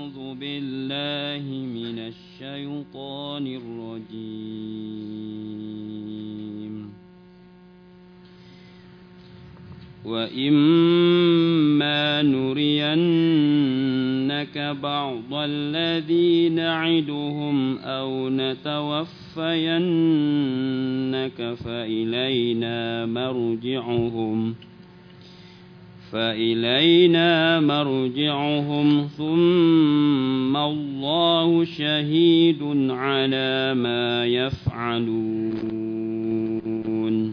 أعوذ بالله من الشيطان الرجيم وإما نرينك بعض الذي نعدهم أو نتوفينك فإلينا مرجعهم ثم الله شهيد على ما يفعلون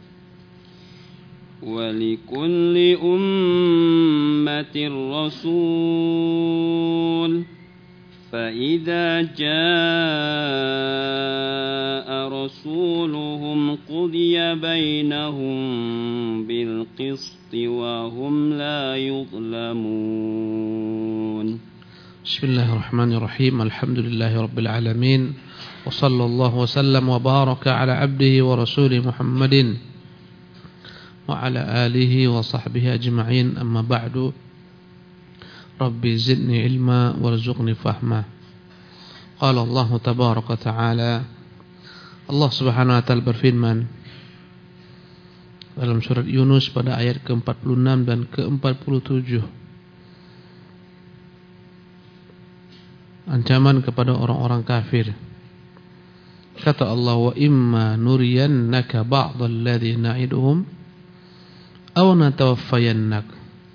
ولكل أمة رسول فإذا جاء رسولهم قضي بينهم بالقسط وهم لا يظلمون بسم الله الرحمن الرحيم الحمد لله رب العالمين وصلى الله وسلم وبارك على عبده ورسوله محمد وعلى آله وصحبه أجمعين أما بعد ربي زدني علما وارزقني فهما قال الله تبارك وتعالى Allah subhanahu wa ta'ala berfirman dalam surat Yunus pada ayat ke-46 dan ke-47 ancaman kepada orang-orang kafir. Kata Allah, wa imma nuriyannaka ba'dal ladzi na'iduhum aw natawaffayannak.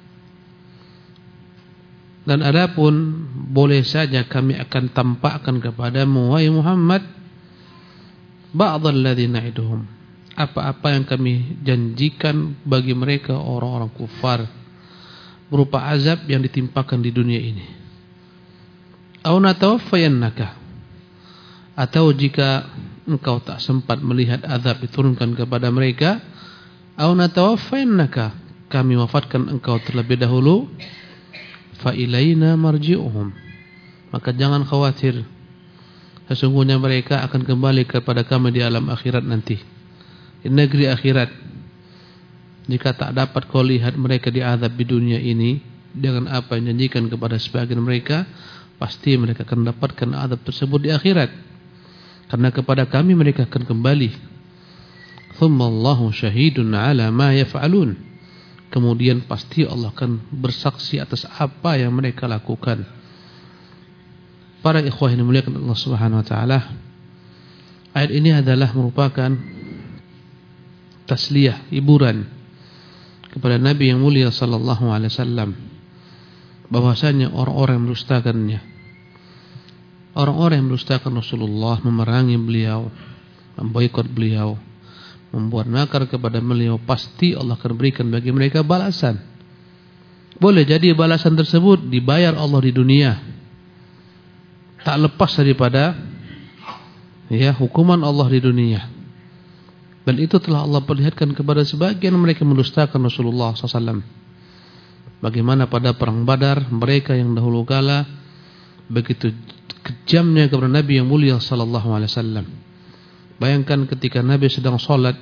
Dan adapun boleh saja kami akan tampakkan kepadamu wahai Muhammad ba'dal ladzi na'iduhum, apa-apa yang kami janjikan bagi mereka orang-orang kufar berupa azab yang ditimpakan di dunia ini. Aw natawaffayannaka, atau jika engkau tak sempat melihat azab diturunkan kepada mereka, aw natawaffayannaka, kami wafatkan engkau terlebih dahulu, fa ilaina marji'uhum, maka jangan khawatir, sesungguhnya mereka akan kembali kepada kami di alam akhirat nanti, di negeri akhirat. Jika tak dapat kau lihat mereka diazab di dunia ini dengan apa yang janjikan kepada sebagian mereka, pasti mereka akan mendapatkan azab tersebut di akhirat, karena kepada kami mereka akan kembali. Thumma Allahu syahidun ala ma yaf'alun, kemudian pasti Allah akan bersaksi atas apa yang mereka lakukan. Para ikhwah yang dimuliakan Allah Subhanahu wa taala, ayat ini adalah merupakan tasliyah, hiburan kepada Nabi yang mulia sallallahu alaihi wasallam, bahwasanya orang-orang yang mendustakannya, orang-orang yang mendustakan Rasulullah, memerangi beliau, memboikot beliau, membuat makar kepada beliau, pasti Allah akan berikan bagi mereka balasan. Boleh jadi balasan tersebut dibayar Allah di dunia, tak lepas daripada hukuman Allah di dunia. Dan itu telah Allah perlihatkan kepada sebagian mereka mendustakan Rasulullah SAW. Bagaimana pada perang Badar, mereka yang dahulu kala begitu kejamnya kepada Nabi yang mulia SAW. Bayangkan ketika Nabi sedang sholat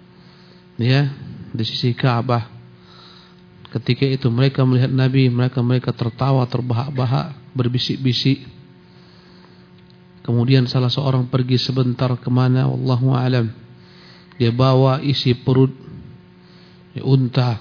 di sisi Ka'bah, ketika itu mereka melihat Nabi, mereka tertawa terbahak-bahak, berbisik-bisik. Kemudian salah seorang pergi sebentar kemana, wallahu a'lam. Dia bawa isi perut unta,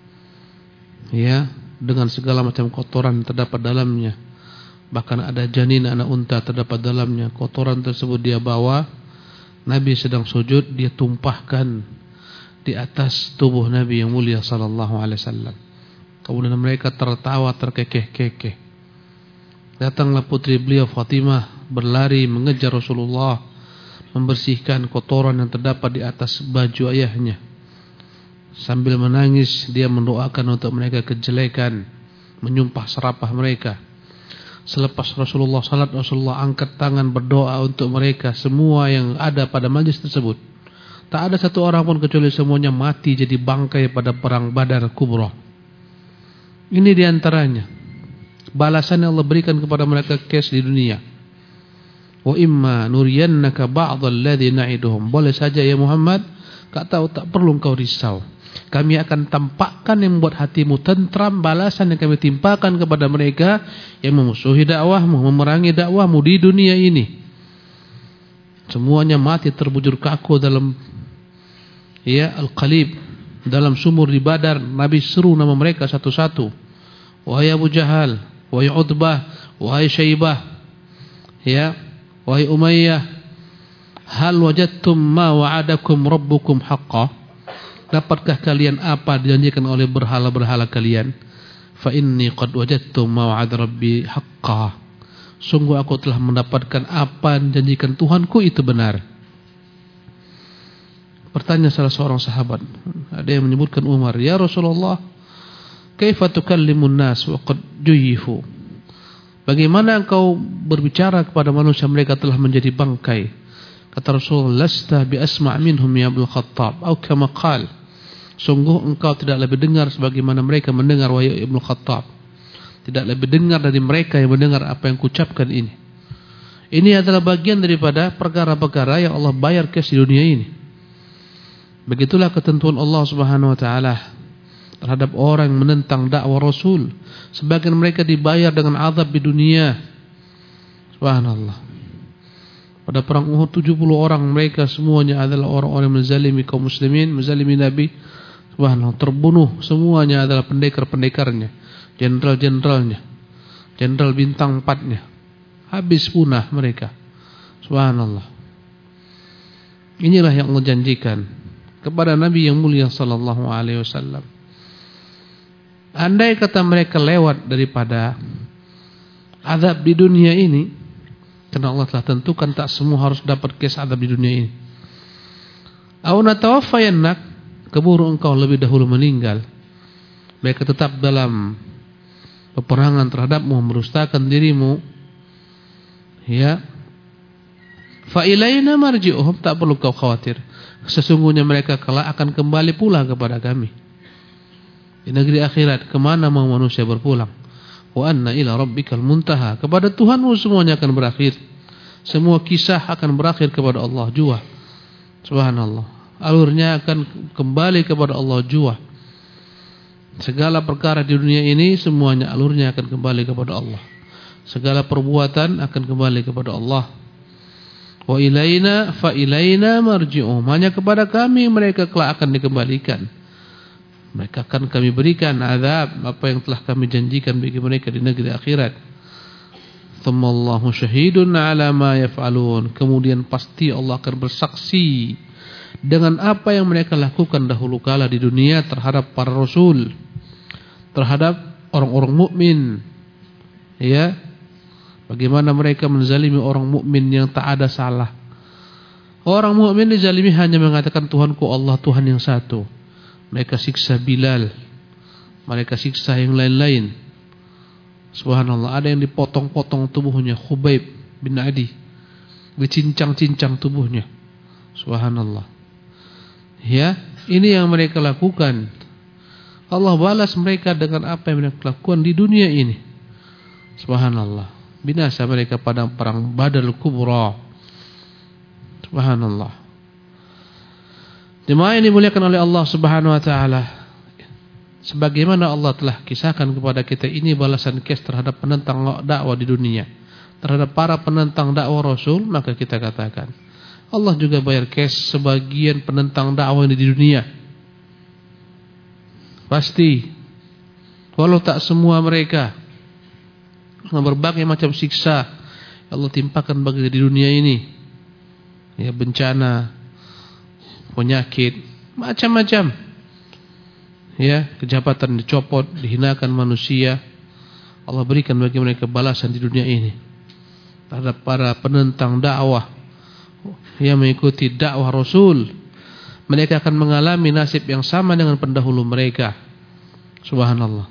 dengan segala macam kotoran terdapat dalamnya. Bahkan ada janin anak unta terdapat dalamnya. Kotoran tersebut dia bawa. Nabi sedang sujud, dia tumpahkan di atas tubuh Nabi yang mulia sallallahu alaihi wasallam. Kemudian mereka tertawa terkekeh-kekeh. Datanglah putri beliau Fatimah berlari mengejar Rasulullah, membersihkan kotoran yang terdapat di atas baju ayahnya. Sambil menangis dia mendoakan untuk mereka kejelekan, menyumpah serapah mereka. Selepas Rasulullah salat, Rasulullah angkat tangan berdoa untuk mereka semua yang ada pada majlis tersebut. Tak ada satu orang pun kecuali semuanya mati jadi bangkai pada perang Badar Kubra. Ini diantaranya balasan yang Allah berikan kepada mereka kes di dunia. Wa imma nuriyannaka ba'dal ladzi na'iduhum, boleh saja ya Muhammad, tak perlu engkau risau. Kami akan tampakkan yang membuat hatimu tentram, balasan yang kami timpakan kepada mereka yang memusuhi dakwahmu, memerangi dakwahmu di dunia ini. Semuanya mati terbujur kaku dalam Al-Qalib, dalam sumur di Badar. Nabi seru nama mereka satu-satu. Wahai Abu Jahal, wahai Utbah, wahai Syaibah, wahai Umayyah, hal wajadtum ma wa'adakum rabbukum haqqan? Dapatkah kalian apa dijanjikan oleh berhala-berhala kalian? Fa inni qad wajadtu ma wa'ada rabbi haqqan. Sungguh aku telah mendapatkan apa yang dijanjikan Tuhanku itu benar. Bertanya salah seorang sahabat, ada yang menyebutkan Umar, ya Rasulullah, kaifa tukallimun nas wa qad juyifu? Bagaimana engkau berbicara kepada manusia mereka telah menjadi bangkai? Kata Rasulullah, lasta bi asma' minhum ya Abdul Khattab, atau kama qala, sungguh engkau tidak lebih dengar sebagaimana mereka mendengar wahai Ibnu Khattab. Tidak lebih dengar dari mereka yang mendengar apa yang kucapkan ini. Ini adalah bagian daripada perkara-perkara yang Allah bayar cash di dunia ini. Begitulah ketentuan Allah Subhanahu wa taala terhadap orang yang menentang dakwah Rasul. Sebagian mereka dibayar dengan azab di dunia. Subhanallah. Pada perang Uhud 70 orang mereka semuanya adalah orang-orang yang menzalimi kaum muslimin, menzalimi Nabi. Subhanallah, terbunuh semuanya adalah pendekar-pendekarnya, jenderal-jenderalnya, jenderal bintang 4-nya. Habis punah mereka. Subhanallah. Inilah yang Allah janjikan kepada Nabi yang mulia sallallahu alaihi wasallam. Andai kata mereka lewat daripada azab di dunia ini, karena Allah telah tentukan tak semua harus dapat kes azab di dunia ini. Au natawaffayannak, keburu engkau lebih dahulu meninggal. Mereka tetap dalam peperangan terhadapmu, merustakan dirimu. Fa ilaina marji'uhum, tak perlu kau khawatir. Sesungguhnya mereka kelak akan kembali pula kepada kami. Di negeri akhirat, kemana mau manusia berpulang? Wa anna ila rabbikal muntaha, kepada Tuhanmu semuanya akan berakhir. Semua kisah akan berakhir kepada Allah jua. Subhanallah. Alurnya akan kembali kepada Allah jua. Segala perkara di dunia ini semuanya alurnya akan kembali kepada Allah. Segala perbuatan akan kembali kepada Allah. Wa ilaina fa ilaina marji'uhum, hanya kepada kami mereka kelak akan dikembalikan. Mereka akan kami berikan azab apa yang telah kami janjikan bagi mereka di negeri akhirat. Tsumallahu syahidun ala ma yaf'alun, kemudian pasti Allah akan bersaksi dengan apa yang mereka lakukan dahulu kala di dunia terhadap para rasul, terhadap orang-orang mukmin. Bagaimana mereka menzalimi orang mukmin yang tak ada salah. Orang mukmin dizalimi hanya mengatakan Tuhanku Allah, Tuhan yang satu. Mereka siksa Bilal, mereka siksa yang lain-lain. Subhanallah, ada yang dipotong-potong tubuhnya, Khubayb bin Adi, dicincang-cincang tubuhnya. Subhanallah. Ini yang mereka lakukan. Allah balas mereka dengan apa yang mereka lakukan di dunia ini. Subhanallah. Binasa mereka pada perang Badar Kubra. Subhanallah. Jemaah yang dimuliakan oleh Allah Subhanahu wa taala, sebagaimana Allah telah kisahkan kepada kita, ini balasan kes terhadap penentang dakwah di dunia, terhadap para penentang dakwah Rasul, maka kita katakan Allah juga bayar kes sebagian penentang dakwah di dunia. Pasti. Walau tak semua mereka, berbagai macam siksa Allah timpakan bagi di dunia ini. Bencana, penyakit, macam-macam. Kejabatan dicopot, dihinakan manusia. Allah berikan bagi mereka balasan di dunia ini terhadap para penentang dakwah yang mengikuti dakwah Rasul. Mereka akan mengalami nasib yang sama dengan pendahulu mereka. Subhanallah.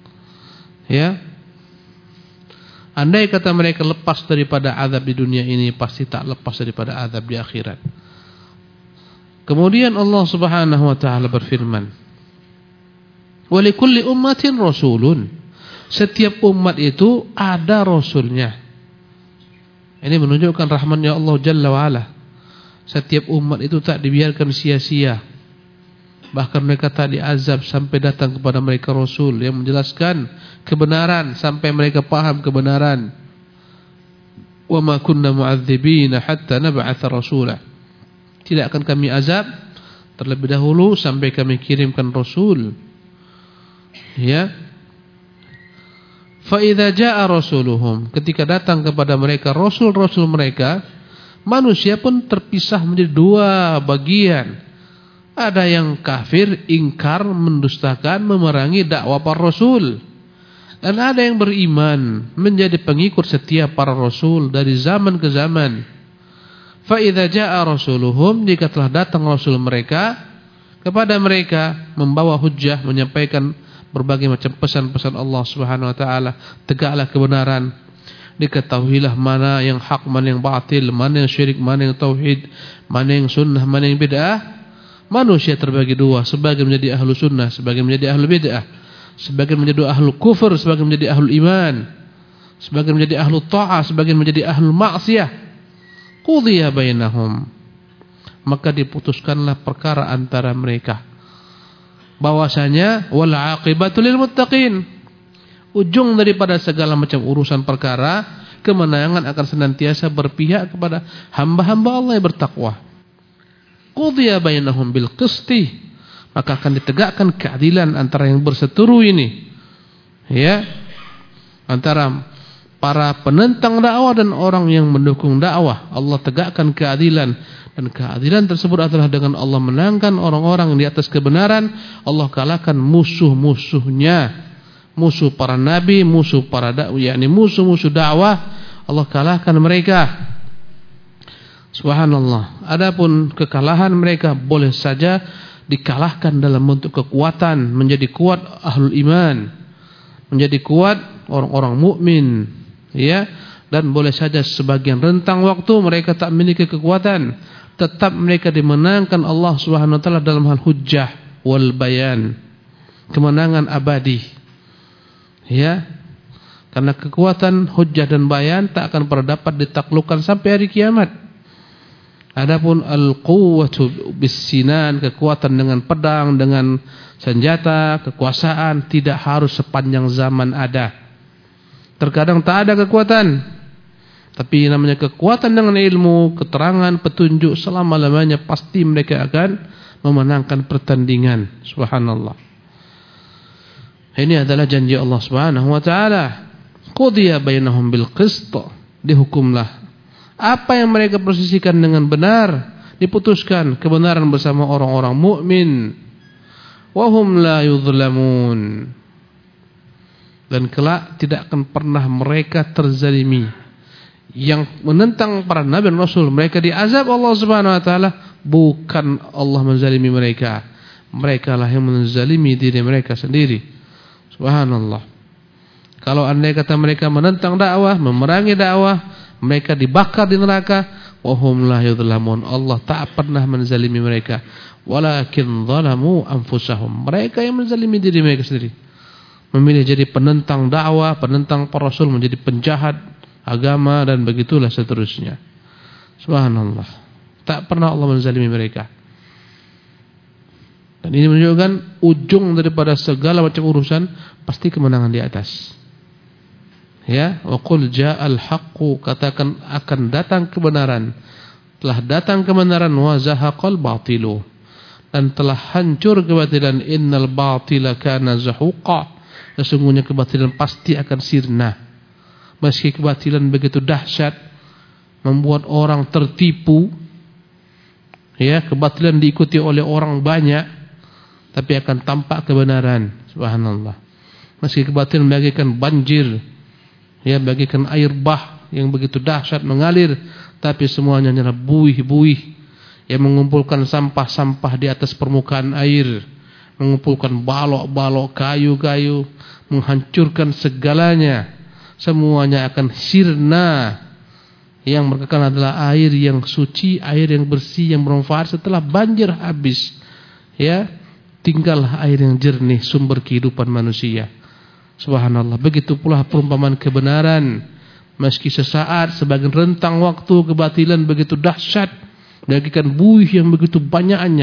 Andai kata mereka lepas daripada azab di dunia ini, pasti tak lepas daripada azab di akhirat. Kemudian Allah Subhanahu wa taala berfirman, "Wa likulli ummatin rasulun." Setiap umat itu ada rasulnya. Ini menunjukkan rahmatnya Allah Jalla wa Ala. Setiap umat itu tak dibiarkan sia-sia. Bahkan mereka tak diazab sampai datang kepada mereka Rasul yang menjelaskan kebenaran sampai mereka paham kebenaran. Wa ma kunna mu'adzibina hatta nab'atha rasulah. Tidak akan kami azab terlebih dahulu sampai kami kirimkan Rasul. Ya. Fa idza jaa rasuluhum, ketika datang kepada mereka Rasul-Rasul mereka, manusia pun terpisah menjadi dua bagian. Ada yang kafir, ingkar, mendustakan, memerangi dakwah para Rasul. Dan ada yang beriman, menjadi pengikut setia para Rasul dari zaman ke zaman. Fa idza jaa rasuluhum, jika telah datang Rasul mereka kepada mereka membawa hujjah, menyampaikan berbagai macam pesan-pesan Allah Subhanahu wa taala, tegaklah kebenaran, diketahuilah mana yang hak, mana yang batil, mana yang syirik, mana yang tauhid, mana yang sunnah, mana yang bid'ah. Manusia terbagi dua, sebagian menjadi ahlu sunnah, sebagian menjadi ahlu bid'ah, sebagian menjadi ahlu kufur, sebagian menjadi ahlu iman, sebagian menjadi ahlu ta'ah, sebagian menjadi ahlu ma'siyah. Qudiya bainahum, maka diputuskanlah perkara antara mereka. Bahwasanya wal aqibatu lil muttaqin, ujung daripada segala macam urusan perkara, kemenangan akan senantiasa berpihak kepada hamba-hamba Allah yang bertakwa. Qudiya bainahum bil qisti, maka akan ditegakkan keadilan antara yang berseteru ini, ya, antara para penentang dakwah dan orang yang mendukung dakwah. Allah tegakkan keadilan, dan keadilan tersebut adalah dengan Allah menangkan orang-orang di atas kebenaran, Allah kalahkan musuh-musuhnya, musuh para nabi, musuh para dakwah, yakni musuh-musuh dakwah, Allah kalahkan mereka. Subhanallah. Adapun kekalahan mereka boleh saja dikalahkan dalam bentuk kekuatan, menjadi kuat ahlul iman, menjadi kuat orang-orang mukmin, ya, dan boleh saja sebagian rentang waktu mereka tak memiliki kekuatan, tetap mereka dimenangkan Allah Subhanahu wa taala dalam hal hujjah wal bayan, kemenangan abadi, ya, karena kekuatan hujjah dan bayan tak akan pernah dapat ditaklukkan sampai hari kiamat. Adapun al-quwwatu bis-sinan, kekuatan dengan pedang, dengan senjata, kekuasaan, tidak harus sepanjang zaman ada. Terkadang tak ada kekuatan, tapi namanya kekuatan dengan ilmu, keterangan, petunjuk, selama-lamanya pasti mereka akan memenangkan pertandingan. Subhanallah. Ini adalah janji Allah Subhanahu wa taala. Qudiya bainahum bil qist, dihukumlah apa yang mereka posisikan dengan benar, diputuskan kebenaran bersama orang-orang mukmin. Wa hum la yuzlamun, dan kelak tidak akan pernah mereka terzalimi. Yang menentang para nabi dan rasul, mereka diazab Allah Subhanahu wa taala, bukan Allah menzalimi mereka. Mereka lah yang menzalimi diri mereka sendiri. Subhanallah. Kalau andai kata mereka menentang dakwah, memerangi dakwah, mereka dibakar di neraka, wahum la yudlamun, Allah tak pernah menzalimi mereka, walakin zalamu anfusahum, mereka yang menzalimi diri mereka sendiri, memilih jadi penentang dakwah, penentang para rasul, menjadi penjahat agama, dan begitulah seterusnya. Subhanallah, tak pernah Allah menzalimi mereka. Dan ini menunjukkan ujung daripada segala macam urusan pasti kemenangan di atas. Ya, wa qul ja'al haqqu, katakan akan datang kebenaran. Telah datang kebenaran, wa zahaqal batilu, dan telah hancur kebatilan. Innal batila kana zahuqa, sesungguhnya kebatilan pasti akan sirna. Meski kebatilan begitu dahsyat, membuat orang tertipu, ya, kebatilan diikuti oleh orang banyak, tapi akan tampak kebenaran. Subhanallah. Meski kebatilan bagaikan banjir, ya, bagaikan air bah yang begitu dahsyat mengalir, tapi semuanya hanyalah buih-buih yang mengumpulkan sampah-sampah di atas permukaan air, mengumpulkan balok-balok, kayu-kayu, menghancurkan segalanya. Semuanya akan sirna. Yang mereka adalah air yang suci, air yang bersih, yang bermanfaat. Setelah banjir habis, ya, tinggallah air yang jernih, sumber kehidupan manusia. Subhanallah. Begitu pula perumpamaan kebenaran. Meski sesaat, sebagian rentang waktu, kebatilan begitu dahsyat, bagaikan buih yang begitu banyaknya,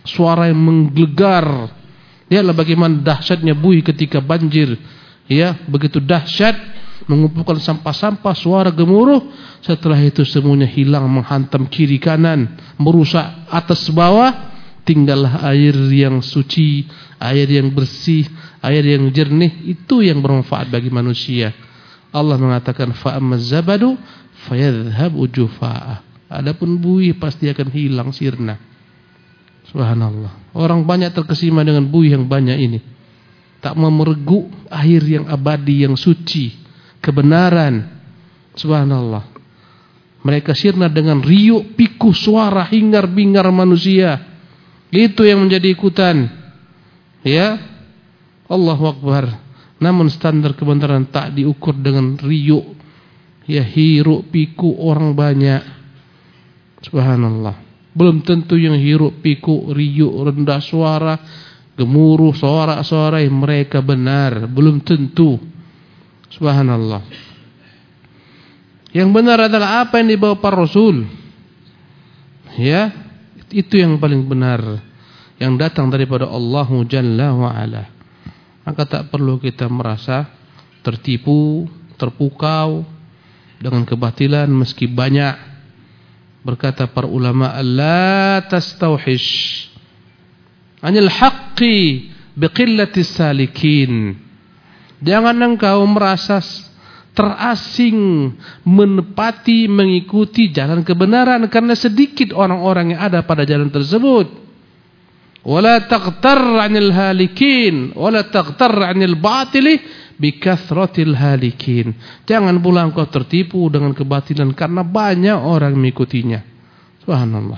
suara yang menggelegar. Lihatlah bagaimana dahsyatnya buih ketika banjir. Ya, begitu dahsyat, mengumpulkan sampah-sampah, suara gemuruh. Setelah itu semuanya hilang, menghantam kiri kanan, merusak atas bawah. Tinggallah air yang suci, air yang bersih, air yang jernih. Itu yang bermanfaat bagi manusia. Allah mengatakan fa'amaz zabadu fayadhhabu jufa'ah. Adapun buih pasti akan hilang sirna. Subhanallah. Orang banyak terkesima dengan buih yang banyak ini. Tak mau meregu air yang abadi, yang suci, kebenaran. Subhanallah. Mereka sirna dengan riuh, piku, suara, hingar-bingar manusia. Itu yang menjadi ikutan. Ya. Allahu Akbar. Namun standar kebenaran tak diukur dengan riuh, ya, hiruk piku orang banyak. Subhanallah. Belum tentu yang hiruk piku, riuh, rendah suara, gemuruh, sorak-sorai mereka benar. Belum tentu. Subhanallah. Yang benar adalah apa yang dibawa para Rasul. Ya, itu yang paling benar, yang datang daripada Allah Jalla wa Ala. Maka tak perlu kita merasa tertipu, terpukau dengan kebatilan meski banyak. Berkata para ulama, la tastauhish anil haqqi biqillatis salikin. Jangan engkau merasa terasing menepati, mengikuti jalan kebenaran karena sedikit orang-orang yang ada pada jalan tersebut. Wala taghtar 'anil halikin, wala taghtar 'anil batili bikathratil halikin. Jangan pula engkau tertipu dengan kebatilan karena banyak orang mengikutinya. Subhanallah.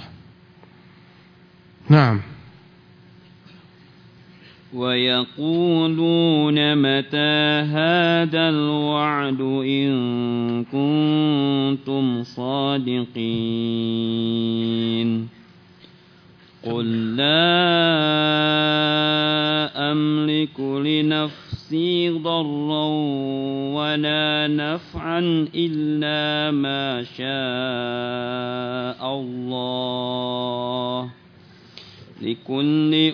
Naam. Wa yaquluna mata hadzal wa'du in kuntum shadiqin. Qul la amliku li nafsi dharran wa la naf'an illa ma syaa Allah. Likulli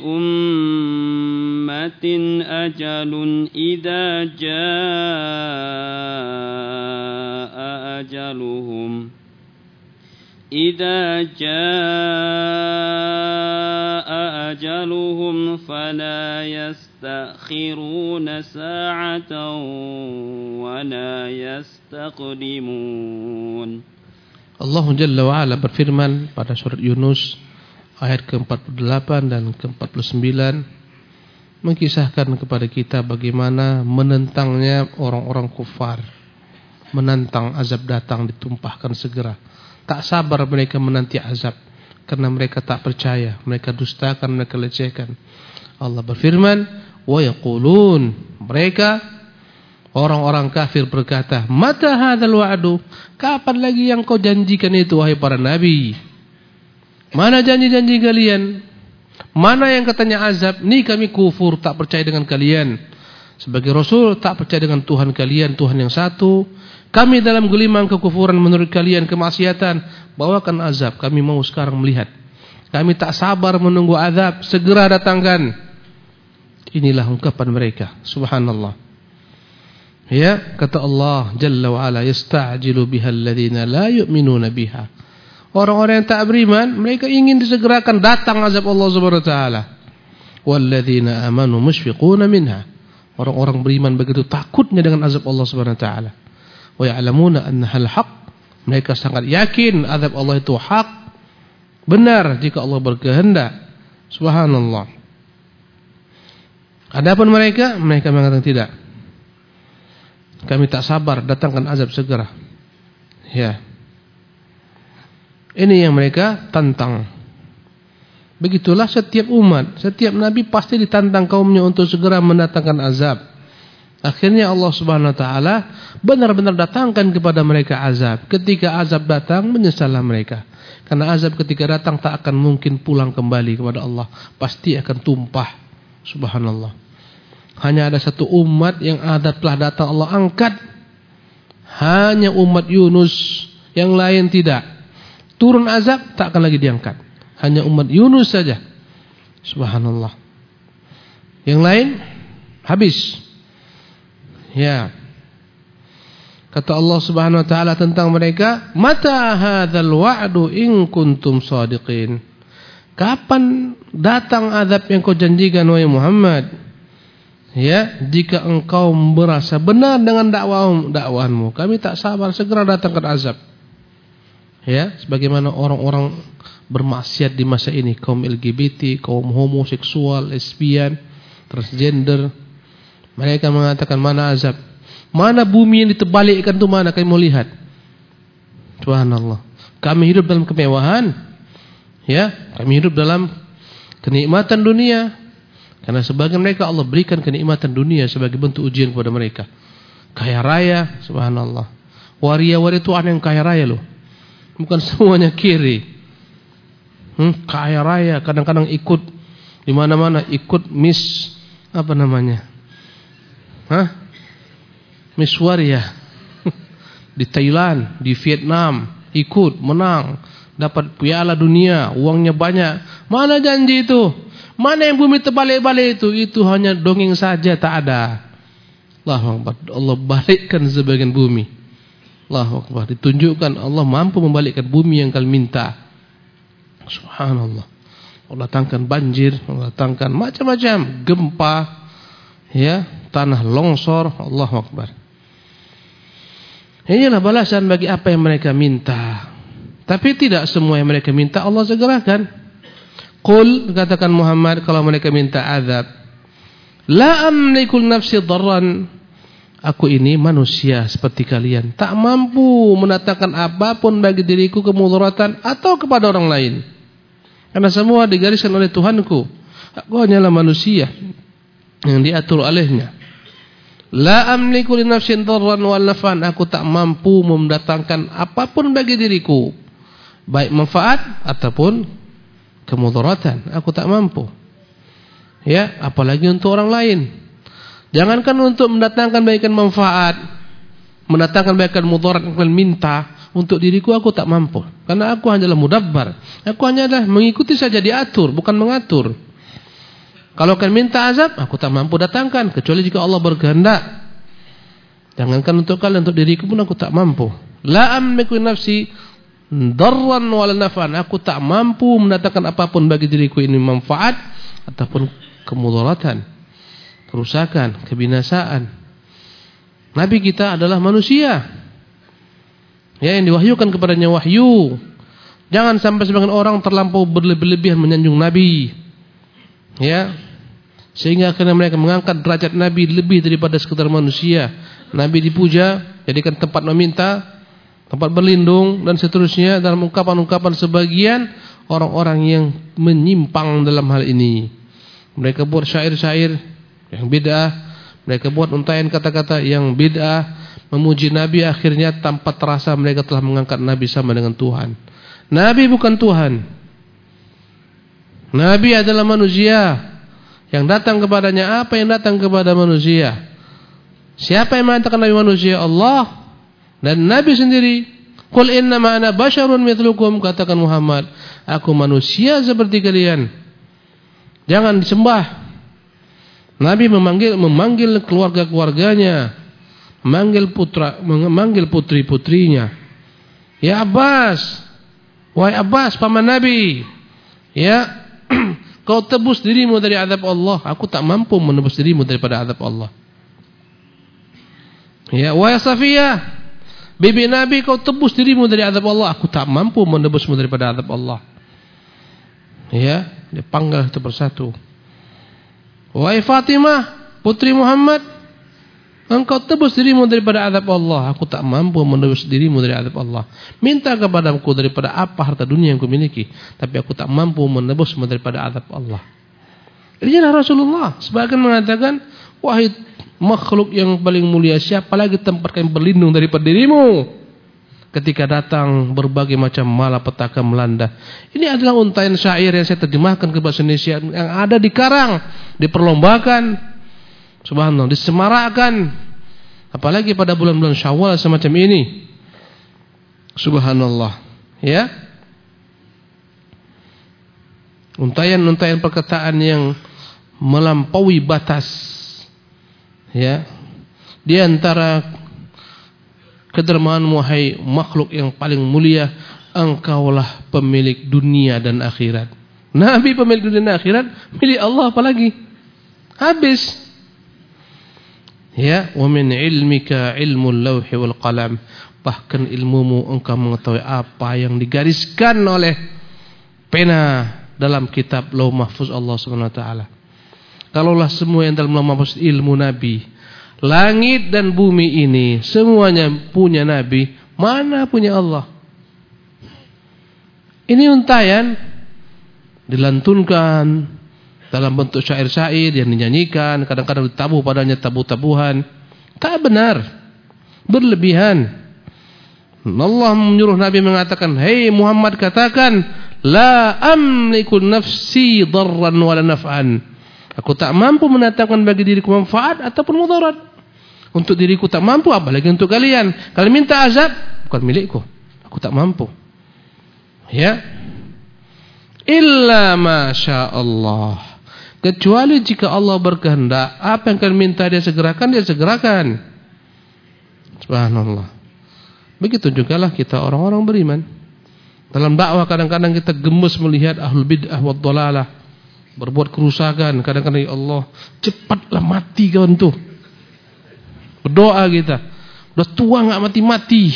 ummatin ajalun idza jaa ajaluhum. إذا جاء أجلهم فلا يستأخرون ساعة ولا يستقدمون. Allah Jalla wa Ala berfirman pada surat Yunus ayat ke-48 dan ke-49, mengkisahkan kepada kita bagaimana menentangnya orang-orang kufar, menantang azab datang ditumpahkan segera. Tak sabar mereka menanti azab karena mereka tak percaya, mereka dustakan, mereka lecehkan. Allah berfirman, wa yaqulun, mereka orang-orang kafir berkata, mata hadzal wa'du, kapan lagi yang kau janjikan itu wahai para nabi? Mana janji-janji kalian? Mana yang katanya azab? Ni kami kufur, tak percaya dengan kalian. Sebagai rasul tak percaya dengan Tuhan kalian, Tuhan yang satu. Kami dalam gelimang kekufuran menurut kalian, kemaksiatan, bawakan azab, kami mau sekarang melihat. Kami tak sabar menunggu azab, segera datangkan. Inilah ungkapan mereka. Subhanallah. Ya, kata Allah Jalla wa Ala, yasta'jilu bihal ladzina la yu'minuna biha. Orang-orang yang tak beriman, mereka ingin disegerakan datang azab Allah Subhanahu wa taala. Walladzina amanu mushfiquna minha. Orang-orang beriman begitu takutnya dengan azab Allah Subhanahu wa taala. Wa ya'lamuna annahal haq. Mereka sangat yakin azab Allah itu hak, benar jika Allah berkehendak. Subhanallah. Adapun mereka mengatakan tidak. Kami tak sabar datangkan azab segera. Ya. Ini yang mereka tantang. Begitulah setiap umat, setiap nabi pasti ditantang kaumnya untuk segera mendatangkan azab. Akhirnya Allah Subhanahu wa taala benar-benar datangkan kepada mereka azab. Ketika azab datang, menyesallah mereka. Karena azab ketika datang tak akan mungkin pulang kembali kepada Allah, pasti akan tumpah. Subhanallah. Hanya ada satu umat yang azab telah datang Allah angkat. Hanya umat Yunus, yang lain tidak. Turun azab tak akan lagi diangkat. Hanya umat Yunus saja. Subhanallah. Yang lain habis. Ya. Kata Allah Subhanahu wa taala tentang mereka, "Mata hadzal wa'du in kuntum shadiqin." Kapan datang azab yang kau janjikan wahai Muhammad? Ya, jika engkau merasa benar dengan dakwahmu, kami tak sabar segera datangkan azab. Ya, sebagaimana orang-orang bermaksiat di masa ini, kaum LGBT, kaum homoseksual, lesbian, transgender, mereka mengatakan mana azab? Mana bumi yang ditebalikkan itu mana kami mau lihat? Subhanallah. Kami hidup dalam kemewahan, ya, kami hidup dalam kenikmatan dunia. Karena sebagian mereka Allah berikan kenikmatan dunia sebagai bentuk ujian kepada mereka. Kaya raya, subhanallah. Waria-waria itu ada yang kaya raya loh. Bukan semuanya kiri. Kaya raya, kadang-kadang ikut di mana-mana, ikut Miss apa namanya? Miss Waria. Di Thailand, di Vietnam, ikut, menang, dapat piala dunia, uangnya banyak. Mana janji itu? Mana yang bumi terbalik-balik itu? Itu hanya dongeng saja, tak ada. Allahu Akbar. Allah balikkan sebagian bumi. Allahu Akbar. Ditunjukkan Allah mampu membalikkan bumi yang kalian minta. Subhanallah. Allah datangkan banjir, Allah datangkan macam-macam, gempa, ya, tanah longsor. Allahu Akbar. Inilah balasan bagi apa yang mereka minta. Tapi tidak semua yang mereka minta Allah segerakan. Qul, katakan Muhammad, kalau mereka minta azab, la amliku nafsi darran, aku ini manusia seperti kalian, tak mampu mendatangkan apapun bagi diriku kemudaratan atau kepada orang lain. Karena semua digariskan oleh Tuhanku. Aku hanyalah manusia yang diatur olehnya. La amliku li nafsi darran wal naf'an, aku tak mampu mendatangkan apapun bagi diriku, baik manfaat ataupun kemudaratan, aku tak mampu. Ya, apalagi untuk orang lain. Jangankan untuk mendatangkan baikan manfaat, mendatangkan baikan mudarat yang kalian minta, untuk diriku aku tak mampu. Karena aku hanyalah mudabbar. Aku hanyalah mengikuti saja, diatur, bukan mengatur. Kalau kalian minta azab, aku tak mampu datangkan kecuali jika Allah berkehendak. Jangankan untuk kalian, untuk diriku pun aku tak mampu. La amliku nafsi darran wala naf'an, aku tak mampu mendatangkan apapun bagi diriku ini manfaat ataupun kemudaratan, kerusakan, kebinasaan. Nabi kita adalah manusia, ya, yang diwahyukan kepadanya wahyu. Jangan sampai sebagian orang terlampau berlebihan menyanjung Nabi, ya, sehingga akhirnya mereka mengangkat derajat Nabi lebih daripada sekedar manusia. Nabi dipuja, jadikan tempat meminta, tempat berlindung, dan seterusnya dalam ungkapan-ungkapan sebagian orang-orang yang menyimpang dalam hal ini. Mereka buat syair-syair yang bid'ah, mereka buat untaian kata-kata yang bid'ah, memuji Nabi, akhirnya tanpa terasa mereka telah mengangkat Nabi sama dengan Tuhan. Nabi bukan Tuhan. Nabi adalah manusia. Yang datang kepadanya apa yang datang kepada manusia? Siapa yang mengatakan Nabi manusia? Allah. Dan Nabi sendiri, qul innama ana basyarun mithlukum, katakan Muhammad, aku manusia seperti kalian. Jangan disembah. Nabi memanggil keluarga-keluarganya, memanggil putri-putrinya. Ya Abbas, wahai Abbas, paman Nabi, ya, kau tebus dirimu dari azab Allah, aku tak mampu menebus dirimu daripada azab Allah. Ya, wahai Safiyah, bibi Nabi, kau tebus dirimu dari azab Allah, aku tak mampu menebusmu daripada azab Allah. Ya, dia panggil satu persatu. Wahai Fatimah, putri Muhammad, engkau tebus dirimu daripada azab Allah, aku tak mampu menebus dirimu dari azab Allah. Minta kepadaku daripada apa harta dunia yang kumiliki, tapi aku tak mampu menebusmu daripada azab Allah. Inilah Rasulullah. Sebagian mengatakan, wahai makhluk yang paling mulia, siapa lagi tempat kami berlindung daripada dirimu ketika datang berbagai macam malapetaka melanda. Ini adalah untaian syair yang saya terjemahkan ke bahasa Indonesia, yang ada di karang, diperlombakan, subhanallah, disemarakkan, apalagi pada bulan-bulan Syawal semacam ini. Subhanallah, ya. Untayan-untayan perkataan yang melampaui batas. Ya. Di antara kedermaan wahai makhluk yang paling mulia, engkaulah pemilik dunia dan akhirat. Nabi pemilik dunia dan akhirat, milik Allah apalagi? Habis. Ya, wa min ilmika ilmul lauhi wal qalam. Bahkan ilmumu engkau mengetahui apa yang digariskan oleh pena dalam kitab Lauh Mahfuz Allah Subhanahu wa taala. Kalaulah semua yang dalam Lauh Mahfuz ilmu Nabi, langit dan bumi ini semuanya punya Nabi, mana punya Allah? Ini untayan dilantunkan dalam bentuk syair-syair yang dinyanyikan, kadang-kadang ditabuh padanya tabuh-tabuhan. Tak benar, berlebihan. Allah menyuruh Nabi mengatakan, "Hei Muhammad, katakan, la amliku nafsi darran wala naf'an." Aku tak mampu mendatangkan bagi diriku manfaat ataupun mudarat. Untuk diriku tak mampu, apalagi untuk kalian. Kalian minta azab, bukan milikku. Aku tak mampu. Ya. Illa masya Allah. Kecuali jika Allah berkehendak, apa yang kalian minta dia segerakan, dia segerakan. Subhanallah. Begitu jugalah kita orang-orang beriman. Dalam dakwah kadang-kadang kita gemes melihat ahlul bid'ah wad dhalalah berbuat kerusakan. Kadang-kadang ya Allah, cepatlah mati kawan tuh. Berdoa kita, udah tua enggak mati-mati.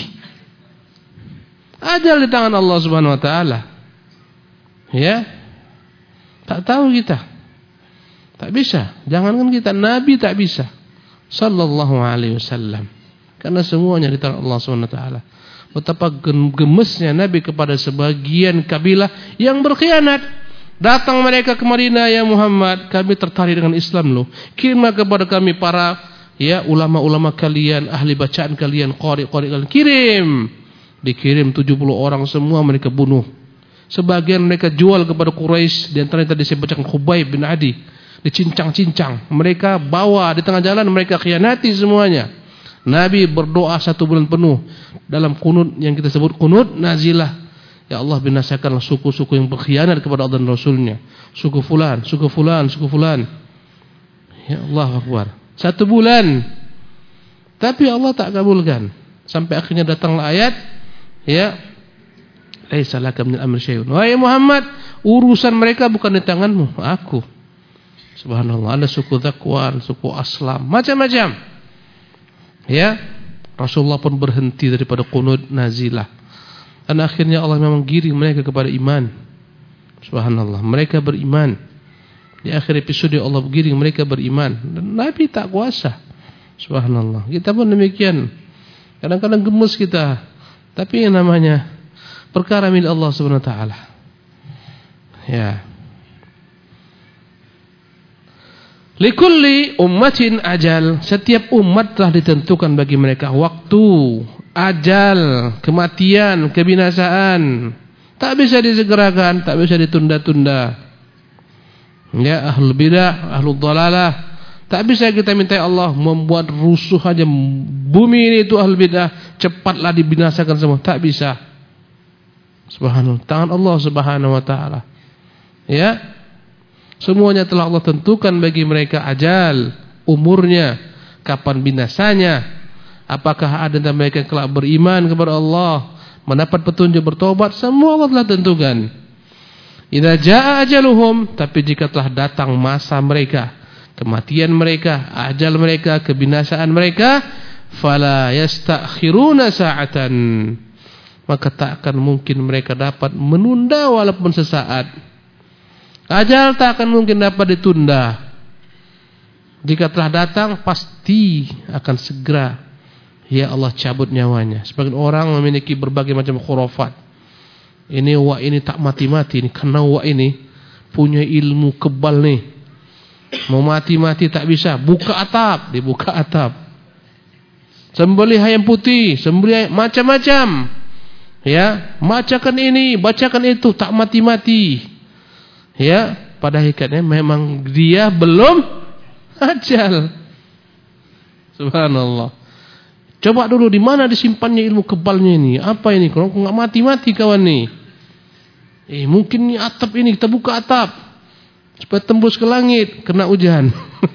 Ajal di tangan Allah Subhanahu wa taala. Ya. Tak tahu kita. Tak bisa. Jangankan kita, Nabi tak bisa. Sallallahu alaihi wasallam. Karena semuanya di tangan Allah Subhanahu wa taala. Betapa gemesnya Nabi kepada sebagian kabilah yang berkhianat. Datang mereka ke Madinah, ya Muhammad, kami tertarik dengan Islam loh. Kirimlah kepada kami para ulama-ulama kalian, ahli bacaan kalian, qari-qari kalian. Kirim. Dikirim 70 orang, semua mereka bunuh. Sebagian mereka jual kepada Quraisy, di antaranya tadi saya bacakan Khubayb bin Adi. Dicincang-cincang. Mereka bawa di tengah jalan, mereka khianati semuanya. Nabi berdoa 1 bulan penuh dalam kunut yang kita sebut kunut nazilah. Ya Allah, binasakanlah suku-suku yang berkhianat kepada Allah dan Rasulnya. Suku fulan, suku fulan, suku fulan. Ya Allah Akbar. 1 bulan. Tapi Allah tak kabulkan. Sampai akhirnya datanglah ayat, ya, laisa laka minal amri syai'un. Wahai Muhammad, urusan mereka bukan di tanganmu, aku. Subhanallah, ada suku Zakwan, suku Aslam, macam-macam. Ya, Rasulullah pun berhenti daripada qunut nazilah. Dan akhirnya Allah memang giring mereka kepada iman. Subhanallah, mereka beriman. Di akhir episode Allah giring mereka beriman. Dan Nabi tak kuasa. Subhanallah. Kita pun demikian. Kadang-kadang gemes kita. Tapi yang namanya perkara milik Allah Subhanahu wa taala. Ya. Likulli ummatin ajal. Setiap umat telah ditentukan bagi mereka waktu, ajal, kematian, kebinasaan. Tak bisa disegerakan, tak bisa ditunda-tunda. Ya, ahlul bidah, ahlul dhalalah. Tak bisa kita minta Allah membuat rusuh aja bumi ini itu ahlul bidah, cepatlah dibinasakan semua. Tak bisa. Subhanallah, tangan Allah Subhanahu wa taala. Ya. Semuanya telah Allah tentukan bagi mereka ajal, umurnya, kapan binasanya. Apakah ada dari mereka yang kelak beriman kepada Allah, mendapat petunjuk bertobat, semua Allah telah tentukan. Idza jaa ajaluhum, tapi jika telah datang masa mereka, kematian mereka, ajal mereka, kebinasaan mereka, fala yastakhiruna sa'atan. Maka tak akan mungkin mereka dapat menunda walaupun sesaat. Ajal tak akan mungkin dapat ditunda. Jika telah datang pasti akan segera, ya Allah, cabut nyawanya. Sebagian orang memiliki berbagai macam khurafat. Ini wak ini tak mati-mati ini, karena wak ini punya ilmu kebal nih. Mau mati-mati tak bisa, buka atap, dibuka atap. Sembelih ayam putih, sembelih macam-macam. Ya, bacakan ini, bacakan itu, tak mati-mati. Ya, pada hakikatnya memang dia belum ajal. Subhanallah. Coba dulu di mana disimpannya ilmu kebalnya ini? Apa ini? Kalau enggak mati-mati kawan nih. Mungkin ini atap ini, kita buka atap supaya tembus ke langit, kena hujan.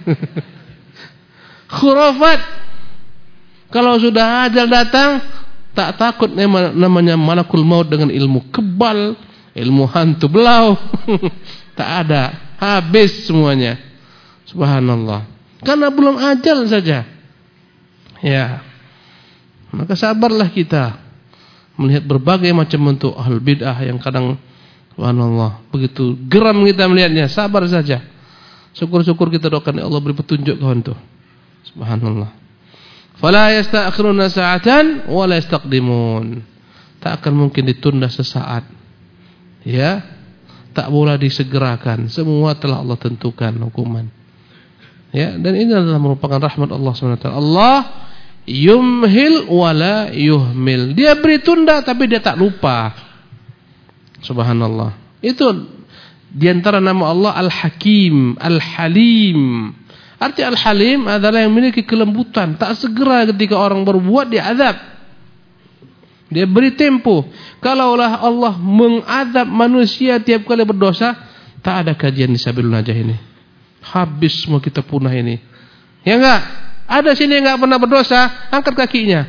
Khurafat. Kalau sudah ajal datang, tak takut namanya malakul maut dengan ilmu kebal, ilmu hantu belau. Tak ada, habis semuanya. Subhanallah. Karena belum ajal saja. Ya. Maka sabarlah kita melihat berbagai macam bentuk ahlul bid'ah yang kadang, subhanallah, begitu geram kita melihatnya. Sabar saja. Syukur-syukur kita doakan, ya Allah beri petunjuk kawan tuh. Subhanallah. Fala yasta'khiruna sa'atan wa la yastaqdimun. Tak akan mungkin ditunda sesaat. Ya. Tak boleh disegerakan. Semua telah Allah tentukan hukuman. Ya, dan ini adalah merupakan rahmat Allah SWT. Allah yumhil wa la yuhmil. Dia beri tunda tapi dia tak lupa. Subhanallah. Itu diantara nama Allah Al-Hakim, Al-Halim. Arti Al-Halim adalah yang memiliki kelembutan, tak segera ketika orang berbuat dia azab. Dia beri tempo. Kalaulah Allah mengadab manusia tiap kali berdosa, tak ada kajian di Sabilun Najah ini. Habis semua kita punah ini. Ya enggak? Ada sini yang enggak pernah berdosa, angkat kakinya.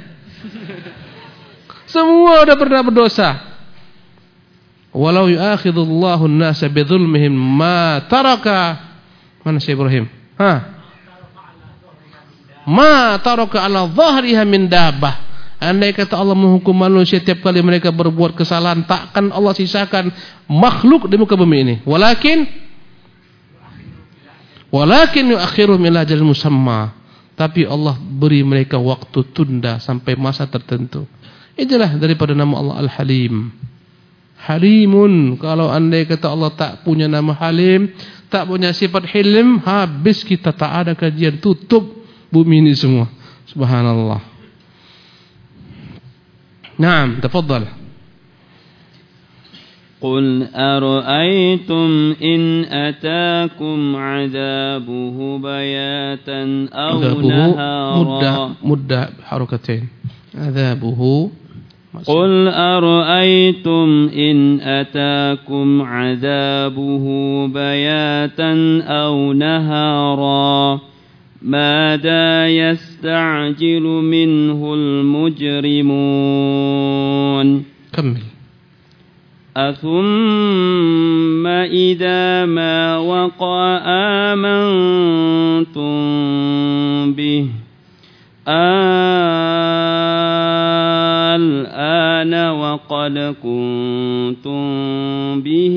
Semua udah pernah berdosa. Walau yu'akhidullahu an-nasa bidzulmihim ma taraka. Mana Syekh Ibrahim? Ma taraka ala dhahriha min dabbah. Andai kata Allah menghukum manusia tiap kali mereka berbuat kesalahan, takkan Allah sisakan makhluk di muka bumi ini. Walakin yu'akhiruhum ila ajalin musamma. Tapi Allah beri mereka waktu tunda sampai masa tertentu. Itulah daripada nama Allah Al-Halim. Halimun. Kalau andai kata Allah tak punya nama Halim, tak punya sifat Hilm, habis kita, tak ada kajian, tutup bumi ini semua. Subhanallah. Naam, tafadhal. قل أرأيتم إن أتاكم عذابه بياتا أو نهارا مدة حركتين عذابه. قل أرأيتم إن أتاكم عذابه بياتا أو نهارا ماذا يستعجل منه المجرمون. كمل. أثم إذا ما وقع آمنتم به الآن وقد كنتم به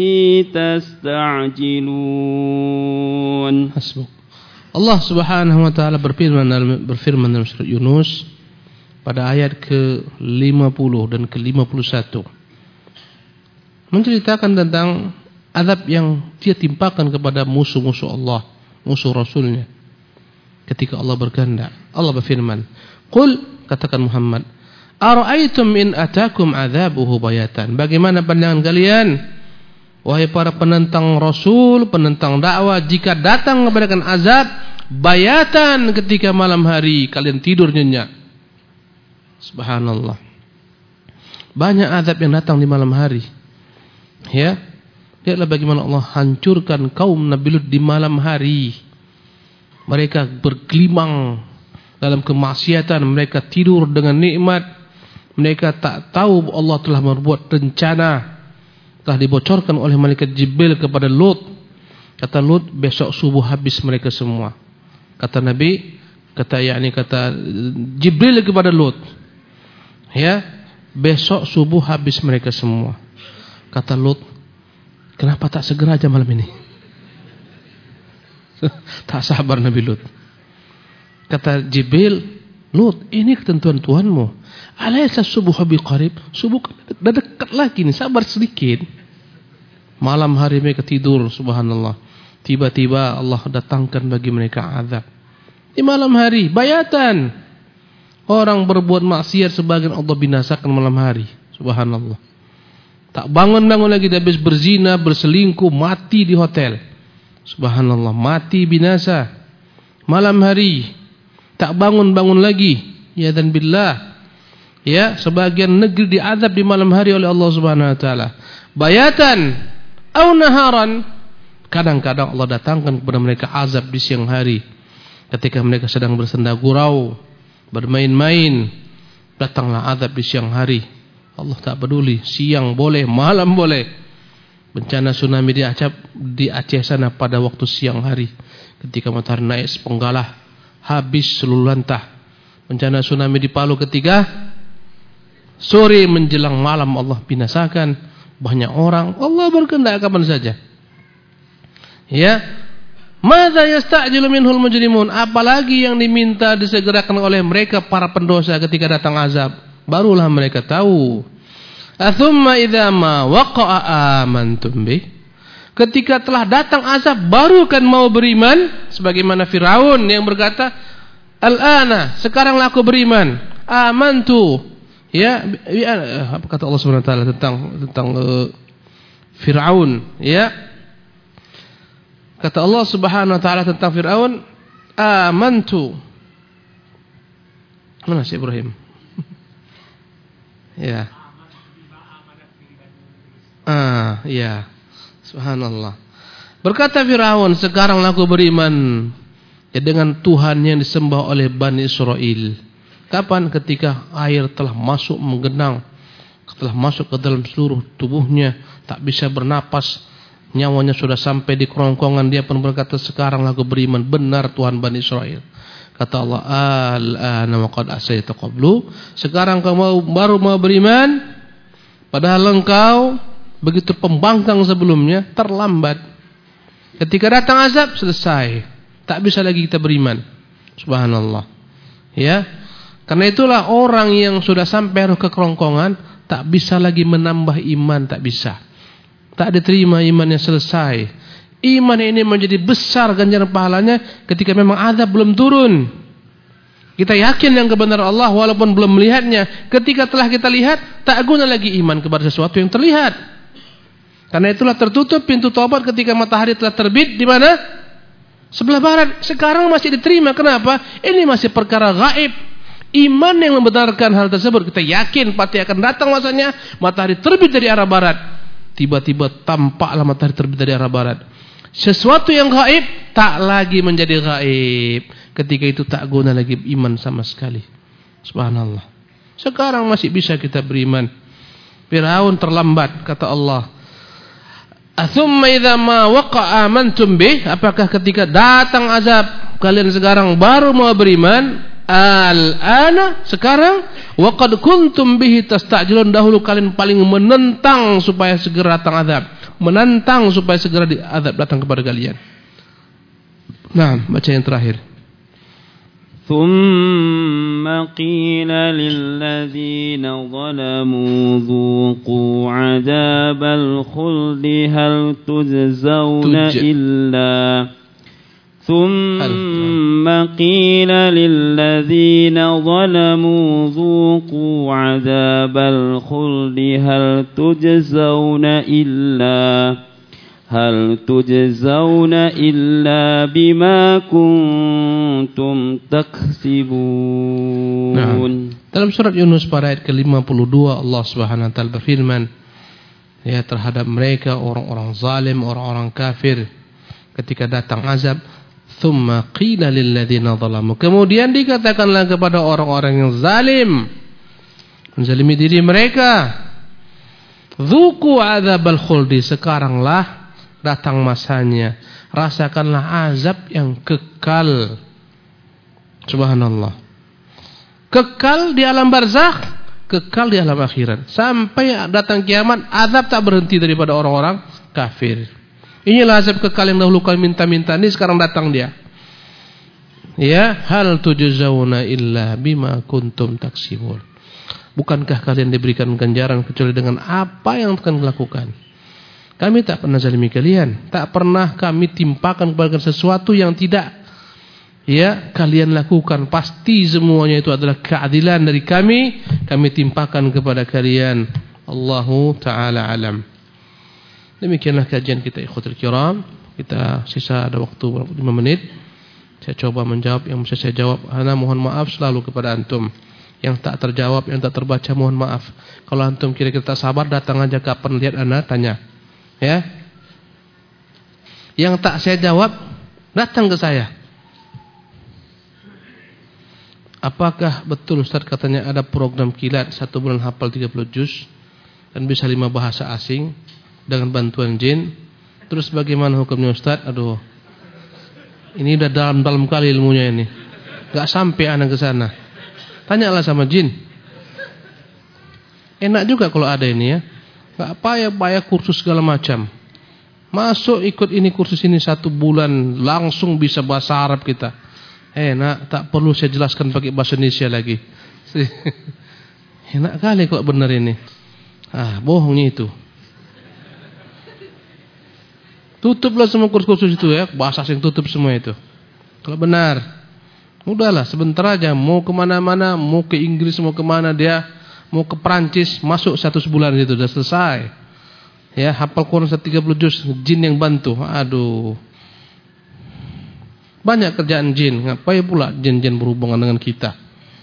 تستعجلون. حسبك. Allah Subhanahu wa taala berfirman dalam surat Yunus pada ayat ke-50 dan ke-51 menceritakan tentang azab yang dia timpakan kepada musuh-musuh Allah, musuh Rasulnya ketika Allah berkehendak. Allah berfirman, "Qul," katakan Muhammad, "Ara'aitum in atakum adzabuhu bayatan." Bagaimana pandangan kalian, wahai para penentang Rasul, penentang dakwah, jika datang kepada kalian azab bayatan ketika malam hari kalian tidur nyenyak. Subhanallah. Banyak azab yang datang di malam hari. Ya. Lihatlah bagaimana Allah hancurkan kaum Nabi Lut di malam hari. Mereka bergelimang dalam kemaksiatan, mereka tidur dengan nikmat. Mereka tak tahu Allah telah membuat rencana. Telah dibocorkan oleh malaikat Jibril kepada Lut. Kata Lut, besok subuh habis mereka semua. Kata Nabi, kata Jibril kepada Lut, ya, besok subuh habis mereka semua. Kata Lut, kenapa tak segera aja malam ini? Tak sabar Nabi Lut. Kata Jibril, Lut, ini ketentuan Tuhanmu. Alaysa subuh biqarib? Subuh dah dekat lagi nih, sabar sedikit. Malam hari mereka tidur, subhanallah. Tiba-tiba Allah datangkan bagi mereka azab. Di malam hari, bayatan. Orang berbuat maksiat sebagian Allah binasakan malam hari. Subhanallah. Tak bangun-bangun lagi, habis berzina, berselingkuh, mati di hotel. Subhanallah, mati binasa. Malam hari, tak bangun-bangun lagi. Ya dan billah. Ya, sebagian negeri diazab di malam hari oleh Allah Subhanahu wa taala. bayatan aw naharan. Kadang-kadang Allah datangkan kepada mereka azab di siang hari ketika mereka sedang bersenda gurau, bermain-main. Datanglah azab di siang hari. Allah tak peduli, siang boleh, malam boleh. Bencana tsunami di Aceh sana pada waktu siang hari ketika matahari naik sepenggalah, habis seluruh lantah. Bencana tsunami di Palu ketika sore menjelang malam Allah binasakan banyak orang. Allah berkehendak kapan saja. Ya, madza yasta'jilu minhul mujrimun, apalagi yang diminta disegerakan oleh mereka para pendosa ketika datang azab, barulah mereka tahu. Atsumma idza ma waqa'a amantum bih, ketika telah datang azab baru kan mau beriman, sebagaimana Firaun yang berkata, al-ana, sekaranglah aku beriman, amantu. Ya, apa kata Allah Subhanahu wa taala tentang Firaun, ya? Kata Allah Subhanahu wa taala tentang Firaun, amantu. Mana si Ibrahim? Ya. Ya. Subhanallah. Berkata Firaun, sekarang aku beriman ya dengan Tuhan yang disembah oleh Bani Israel. Kapan? Ketika air telah masuk menggenang, telah masuk ke dalam seluruh tubuhnya, tak bisa bernapas. Nyawanya sudah sampai di kerongkongan, dia pun berkata, sekarang aku beriman, benar Tuhan Bani Israel. Kata Allah, al-ana wa qad asayta qablu, sekarang kau baru mau beriman, padahal engkau begitu pembangkang sebelumnya, terlambat. Ketika datang azab, selesai, tak bisa lagi kita beriman. Subhanallah. Ya, karena itulah orang yang sudah sampai ke kerongkongan tak bisa lagi menambah iman, tak bisa. Tak diterima imannya, selesai. Iman ini menjadi besar ganjaran pahalanya ketika memang azab belum turun. Kita yakin yang kebenaran Allah walaupun belum melihatnya. Ketika telah kita lihat, tak guna lagi iman kepada sesuatu yang terlihat. Karena itulah tertutup pintu taubat ketika matahari telah terbit di mana? Sebelah barat. Sekarang masih diterima. Kenapa? Ini masih perkara gaib. Iman yang membenarkan hal tersebut, kita yakin pasti akan datang masanya matahari terbit dari arah barat. Tiba-tiba tampaklah matahari terbit dari arah barat. Sesuatu yang gaib tak lagi menjadi gaib. Ketika itu tak guna lagi iman sama sekali. Subhanallah. Sekarang masih bisa kita beriman. Firaun terlambat, kata Allah. Atsumma idza ma waqa'a amantum bih, apakah ketika datang azab kalian sekarang baru mau beriman? Al-ana, sekarang, wa qad kuntum bihi tasta'jilun, dahulu kalian paling menentang supaya segera datang azab, menantang supaya segera azab datang kepada kalian. Nah, baca yang terakhir. Thumma qila lilladzina zalamu dhuqu 'adzabal khuldi hal tujzauna illa ثم قيل للذين ظلموا ذوقوا عذاب الخلد هل تجزون إلا بما كنتم تكسبون. Dalam surat Yunus pada ayat ke-52 Allah Subhanahu wa taala berfirman ya terhadap mereka orang-orang zalim, orang-orang kafir, ketika datang azab, thumma qila lil ladzina zalamu, kemudian dikatakanlah kepada orang-orang yang zalim, menzalimi diri mereka, dzuqu adzabal khuldi, sekaranglah datang masanya, rasakanlah azab yang kekal. Subhanallah. Kekal di alam barzakh, kekal di alam akhirat, sampai datang kiamat azab tak berhenti daripada orang-orang kafir. Inilah azab kekal yang dahulu kalian minta-minta, ini sekarang datang dia. Ya, hal tujzauna illa bima kuntum taksibun. Bukankah kalian diberikan ganjaran kecuali dengan apa yang akan dilakukan? Kami tak pernah zalimi kalian, tak pernah kami timpakan kepada sesuatu yang tidak ya kalian lakukan. Pasti semuanya itu adalah keadilan dari kami timpakan kepada kalian. Allahu ta'ala alam. Demikianlah kajian kita ikhwatul kiram. Kita sisa ada waktu 5 menit. Saya coba menjawab yang bisa saya jawab. Ana mohon maaf selalu kepada antum yang tak terjawab, yang tak terbaca, mohon maaf. Kalau antum kira-kira tak sabar, datang aja kapan lihat ana tanya. Ya. Yang tak saya jawab, datang ke saya. Apakah betul Ustaz katanya ada program kilat 1 bulan hafal 30 juz dan bisa 5 bahasa asing dengan bantuan jin? Terus bagaimana hukumnya Ustaz? Aduh. Ini udah dalam-dalam kali ilmunya ini. Enggak sampai anak ke sana. Tanyalah sama jin. Enak juga kalau ada ini ya. Enggak payah kursus segala macam. Masuk ikut ini kursus ini 1 bulan langsung bisa bahasa Arab kita. Enak, tak perlu saya jelaskan pakai bahasa Indonesia lagi. Enak kali kalau benar ini. Bohongnya itu. Tutuplah semua kursus-kursus itu ya, bahasa asing tutup semua itu. Kalau benar, udahlah sebentar aja. Mau kemana-mana, mau ke Inggris, mau kemana dia, mau ke Perancis, masuk 1 bulan itu udah selesai. Ya, hafal Quran 30 juz, jin yang bantu. Aduh. Banyak kerjaan jin, ngapain pula jin-jin berhubungan dengan kita?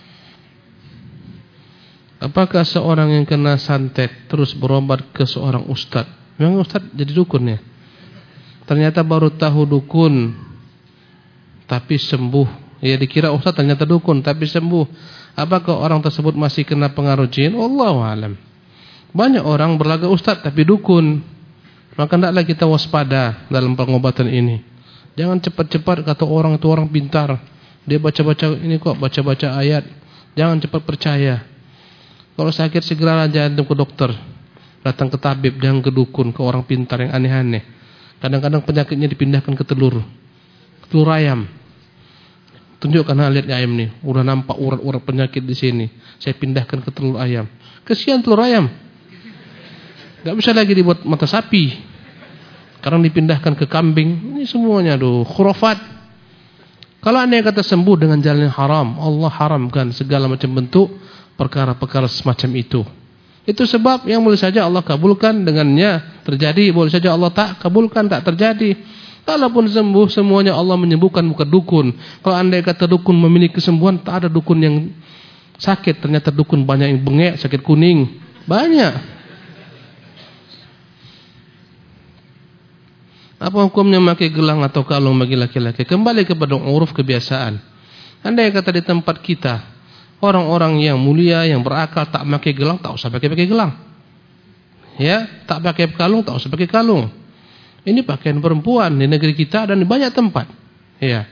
Apakah seorang yang kena santet terus berobat ke seorang ustaz? Memang ustaz jadi dukun ya? Ternyata baru tahu dukun tapi sembuh. Ya dikira ustaz ternyata dukun tapi sembuh. Apakah orang tersebut masih kena pengaruh jin? Wallahu alam. Banyak orang berlagak ustaz tapi dukun. Maka hendaklah kita waspada dalam pengobatan ini. Jangan cepat-cepat kata orang itu orang pintar. Dia baca-baca ini kok, baca-baca ayat. Jangan cepat percaya. Kalau sakit segera aja ke dokter. Datang ke tabib, jangan ke dukun, ke orang pintar yang aneh-aneh. Kadang-kadang penyakitnya dipindahkan ke telur ayam. Tunjukkan lihat ayam nih, udah nampak urat-urat penyakit di sini. Saya pindahkan ke telur ayam. Kesian telur ayam. Gak bisa lagi dibuat mata sapi. Karena dipindahkan ke kambing. Ini semuanya khurafat. Kalau anda kata sembuh dengan jalan yang haram, Allah haramkan segala macam bentuk perkara-perkara semacam itu. Itu sebab yang boleh saja Allah kabulkan dengannya terjadi, boleh saja Allah tak kabulkan tak terjadi. Kalaupun sembuh semuanya Allah menyembuhkan, bukan dukun. Kalau anda kata dukun memiliki kesembuhan, tak ada dukun yang sakit. Ternyata dukun banyak yang bengek, sakit kuning. Banyak. Apa hukumnya memakai gelang atau kalung bagi laki-laki? Kembali kepada uruf kebiasaan. Andai kata di tempat kita orang-orang yang mulia, yang berakal tak pakai gelang, tak usah pakai gelang. Ya, tak pakai kalung, tak usah pakai kalung. Ini pakaian perempuan di negeri kita dan di banyak tempat. Ya.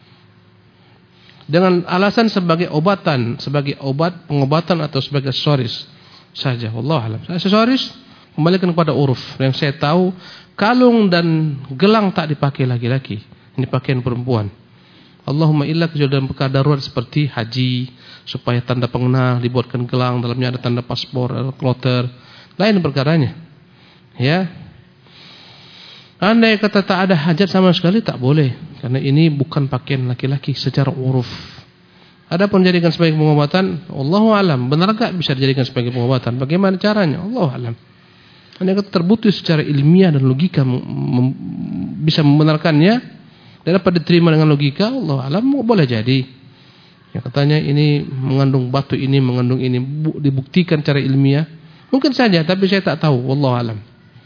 Dengan alasan sebagai obatan, sebagai obat pengobatan atau sebagai aksesoris saja. Wallahu a'lam. Aksesoris kembalikan kepada uruf. Yang saya tahu kalung dan gelang tak dipakai laki-laki. Ini pakaian perempuan. Allahumma illa kecuali dalam perkara darurat seperti haji, supaya tanda pengenal dibuatkan gelang, dalamnya ada tanda paspor, kloter, lain perkaranya. Ya. Andai kata tak ada hajat sama sekali tak boleh, karena ini bukan pakaian laki-laki secara uruf. Adapun jadikan sebagai pengobatan, Allahu alam, benar enggak bisa dijadikan sebagai pengobatan? Bagaimana caranya? Allahu alam. Andai kata terbukti secara ilmiah dan logika bisa membenarkannya dan dapat diterima dengan logika, Allahu alam, boleh jadi. Yang katanya ini mengandung batu, ini mengandung ini, dibuktikan secara ilmiah. Mungkin saja, tapi saya tak tahu. Wallahu alam.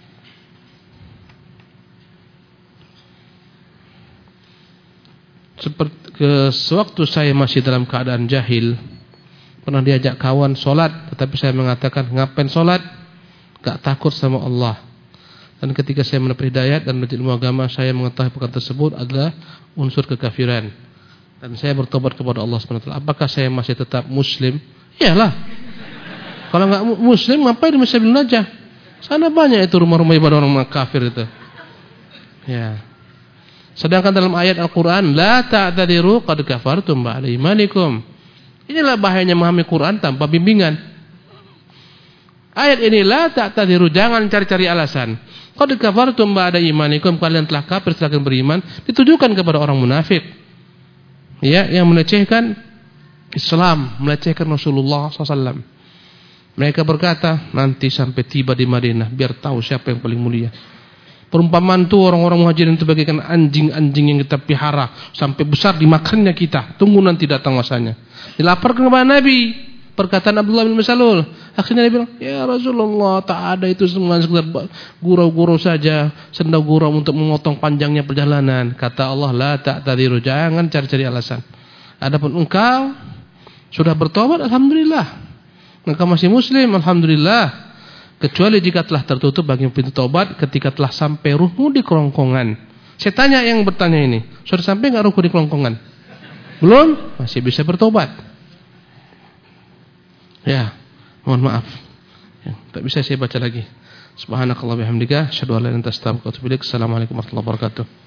Sewaktu saya masih dalam keadaan jahil, pernah diajak kawan solat, tetapi saya mengatakan ngapain solat? Gak takut sama Allah. Dan ketika saya mendapat hidayat dan belajar ilmu agama, saya mengetahui perkara tersebut adalah unsur kekafiran. Dan saya bertobat kepada Allah SWT. Apakah saya masih tetap muslim? Iyalah. Kalau enggak muslim, ngapain di Masjidil Najah? Sana banyak itu rumah-rumah ibadah orang kafir itu. Ya. Sedangkan dalam ayat Al-Quran, la ta'tadiru qad kafartum ba'da imanikum. Inilah bahayanya memahami Quran tanpa bimbingan. Ayat ini, la ta'tadiru, jangan cari-cari alasan. Qad kafartum ba'da imanikum, kalian telah kafir setelah kalian beriman, ditujukan kepada orang munafik. Ya, yang melecehkan Islam, melecehkan Rasulullah SAW. Mereka berkata, nanti sampai tiba di Madinah, biar tahu siapa yang paling mulia. Perumpamaan itu orang-orang muhajirin itu bagaikan anjing-anjing yang kita pelihara sampai besar dimakannya kita. Tunggu nanti datang masanya. Dilaporkan kepada Nabi, perkataan Abdullah bin Mas'ud. Akhirnya dia bilang, ya Rasulullah, tak ada itu semua sekedar gurau-gurau saja, senda gurau untuk memotong panjangnya perjalanan. Kata Allah, la ta'tadiru, jangan cari-cari alasan. Adapun engkau sudah bertobat, alhamdulillah. Engkau masih muslim, alhamdulillah. Kecuali jika telah tertutup bagi pintu taubat ketika telah sampai ruhmu di kerongkongan. Saya tanya yang bertanya ini, sudah sampai enggak ruhku di kerongkongan? Belum? Masih bisa bertobat. Ya, mohon maaf. Ya, tak bisa saya baca lagi. Subhanakallah bihamdika, asyhadu an la ilaha illa anta astaghfiruka wa atubu ilaik. Assalamualaikum warahmatullahi wabarakatuh.